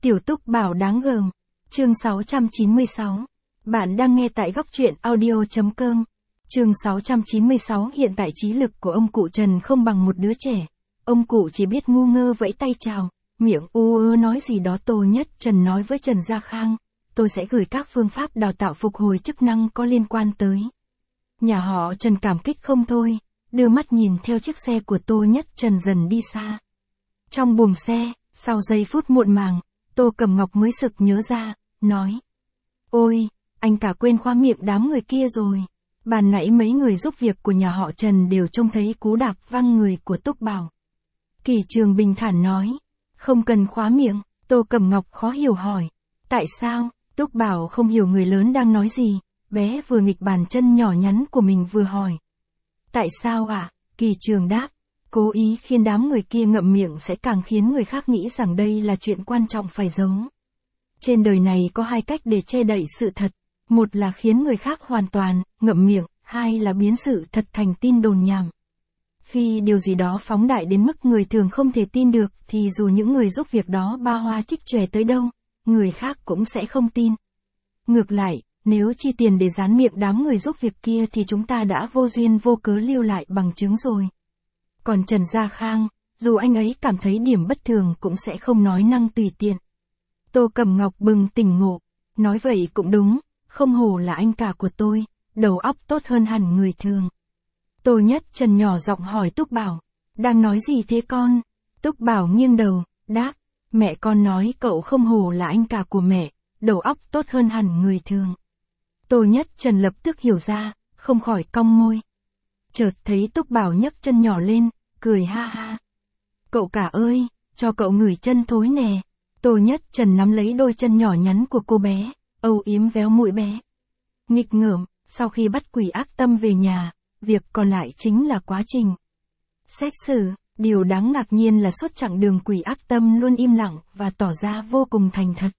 Tiểu Túc Bảo đáng gờm. Chương 696. Bạn đang nghe tại góc truyện audio.com. Chương 696. Hiện tại trí lực của ông cụ Trần không bằng một đứa trẻ. Ông cụ chỉ biết ngu ngơ vẫy tay chào, miệng ú ớ nói gì đó. Tô Nhất Trần nói với Trần Gia Khang, tôi sẽ gửi các phương pháp đào tạo phục hồi chức năng có liên quan tới. Nhà họ Trần cảm kích không thôi, đưa mắt nhìn theo chiếc xe của Tô Nhất Trần dần đi xa. Trong buồng xe, sau giây phút muộn màng, Tô Cẩm Ngọc mới sực nhớ ra, nói. Ôi, anh cả quên khóa miệng đám người kia rồi. Bàn nãy mấy người giúp việc của nhà họ Trần đều trông thấy cú đạp văng người của Túc Bảo. Kỳ Trường bình thản nói, không cần khóa miệng. Tô Cẩm Ngọc khó hiểu hỏi, tại sao? Túc Bảo không hiểu người lớn đang nói gì, bé vừa nghịch bàn chân nhỏ nhắn của mình vừa hỏi. Tại sao ạ? Kỳ Trường đáp, cố ý khiến đám người kia ngậm miệng sẽ càng khiến người khác nghĩ rằng đây là chuyện quan trọng phải giấu. Trên đời này có hai cách để che đậy sự thật, một là khiến người khác hoàn toàn ngậm miệng, hai là biến sự thật thành tin đồn nhảm. Khi điều gì đó phóng đại đến mức người thường không thể tin được thì dù những người giúp việc đó ba hoa trích chòe tới đâu, người khác cũng sẽ không tin. Ngược lại, nếu chi tiền để dán miệng đám người giúp việc kia thì chúng ta đã vô duyên vô cớ lưu lại bằng chứng rồi. Còn Trần Gia Khang, dù anh ấy cảm thấy điểm bất thường cũng sẽ không nói năng tùy tiện. Tô Cẩm Ngọc bừng tỉnh ngộ, nói vậy cũng đúng, không hổ là anh cả của tôi, đầu óc tốt hơn hẳn người thường. Tô Nhất Trần nhỏ giọng hỏi Túc Bảo, đang nói gì thế con? Túc Bảo nghiêng đầu, đáp, mẹ con nói cậu không hổ là anh cả của mẹ, đầu óc tốt hơn hẳn người thường. Tô Nhất Trần lập tức hiểu ra, không khỏi cong môi. Chợt thấy Túc Bảo nhấc chân nhỏ lên, cười ha ha. Cậu cả ơi, cho cậu ngửi chân thối nè. Tô Nhất Trần nắm lấy đôi chân nhỏ nhắn của cô bé, âu yếm véo mũi bé. Nghịch ngợm, sau khi bắt quỷ ác tâm về nhà, việc còn lại chính là quá trình xét xử. Điều đáng ngạc nhiên là suốt chặng đường quỷ ác tâm luôn im lặng và tỏ ra vô cùng thành thật.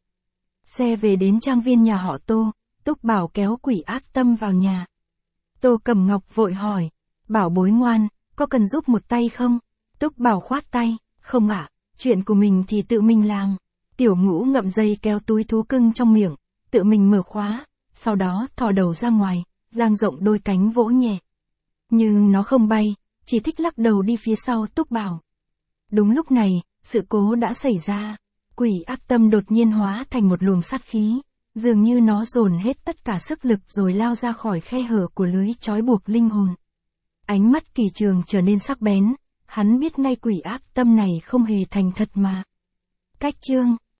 Xe về đến trang viên nhà họ Tô, Túc Bảo kéo quỷ ác tâm vào nhà. Tô Cẩm Ngọc vội hỏi, Bảo bối ngoan, có cần giúp một tay không? Túc Bảo khoát tay, không ạ, chuyện của mình thì tự mình làm. Tiểu Ngũ ngậm dây kéo túi thú cưng trong miệng, tự mình mở khóa, sau đó thò đầu ra ngoài, dang rộng đôi cánh vỗ nhẹ. Nhưng nó không bay, chỉ thích lắc đầu đi phía sau Túc Bảo. Đúng lúc này, sự cố đã xảy ra. Quỷ ác tâm đột nhiên hóa thành một luồng sát khí, dường như nó dồn hết tất cả sức lực rồi lao ra khỏi khe hở của lưới trói buộc linh hồn. Ánh mắt Kỳ Trường trở nên sắc bén, hắn biết ngay quỷ ác tâm này không hề thành thật mà. Cách chương